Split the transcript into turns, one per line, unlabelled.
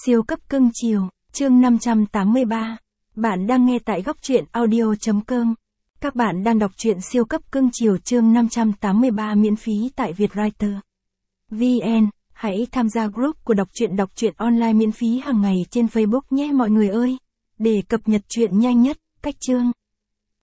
Siêu cấp cưng chiều, chương 583. Bạn đang nghe tại góc truyện audio.com. Các bạn đang đọc truyện siêu cấp cưng chiều chương 583 miễn phí tại Vietwriter VN. Hãy tham gia group của đọc truyện online miễn phí hàng ngày trên Facebook nhé mọi người ơi. Để cập nhật truyện nhanh nhất, cách chương.